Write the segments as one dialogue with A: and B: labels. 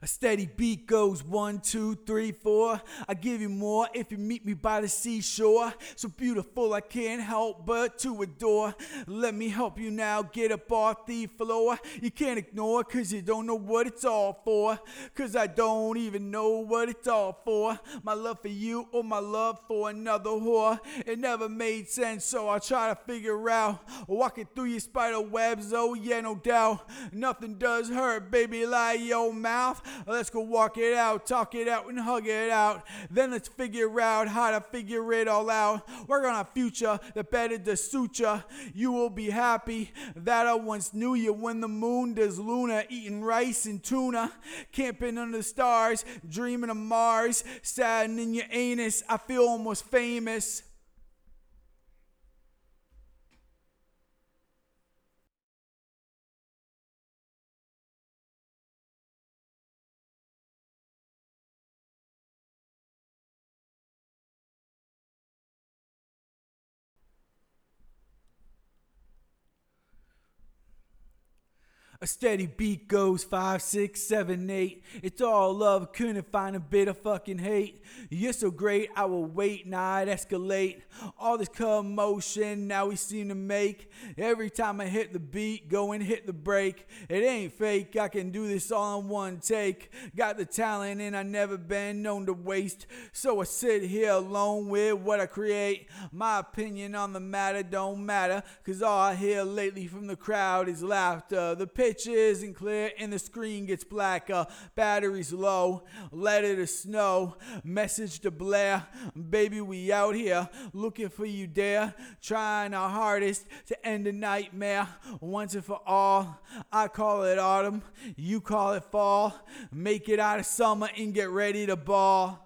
A: A steady beat goes 1, 2, 3, 4. I give you more if you meet me by the seashore. So beautiful I can't help but to adore. Let me help you now, get up off the floor. You can't ignore cause you don't know what it's all for. Cause I don't even know what it's all for. My love for you or my love for another whore. It never made sense, so I'll try to figure out. Walking through your spider webs, oh yeah, no doubt. Nothing does hurt, baby, like your mouth. Let's go walk it out, talk it out, and hug it out. Then let's figure out how to figure it all out. Work on a future that better to suit ya. You will be happy that I once knew you when the moon does Luna, eating rice and tuna, camping under the stars, dreaming of Mars, satin in your anus. I feel almost famous. A steady beat goes 5, 6, 7, 8. It's all love, couldn't find a bit of fucking hate. You're so great, I will wait, now I'd escalate. All this commotion now we seem to make. Every time I hit the beat, go and hit the break. It ain't fake, I can do this all in one take. Got the talent and I never been known to waste. So I sit here alone with what I create. My opinion on the matter don't matter, cause all I hear lately from the crowd is laughter. The pitch isn't clear and the screen gets blacker. Battery's low, let it snow. Message to Blair, baby, we out here looking for you there, trying our hardest to end a nightmare once and for all. I call it autumn, you call it fall. Make it out of summer and get ready to ball.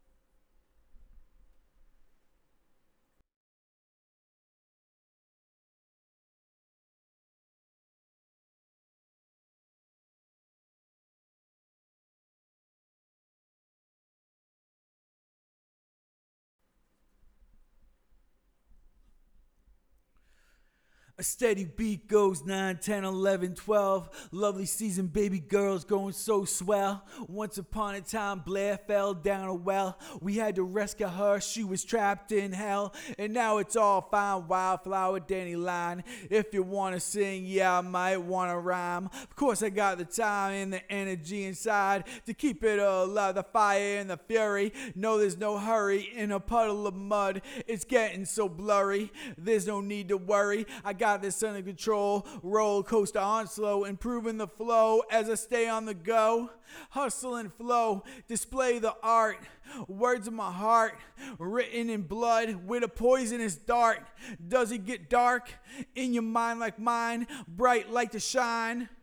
A: A steady beat goes 9, 10, 11, 12. Lovely season, baby girls going so swell. Once upon a time, Blair fell down a well. We had to rescue her, she was trapped in hell. And now it's all fine, wildflower, dandelion. If you wanna sing, yeah, I might wanna rhyme. Of course, I got the time and the energy inside to keep it alive, the fire and the fury. No, there's no hurry in a puddle of mud. It's getting so blurry, there's no need to worry. I got this under control, roller coaster on slow, improving the flow as I stay on the go. Hustle and flow, display the art, words of my heart, written in blood with a poisonous dart. Does it get dark in your mind like mine, bright like to shine?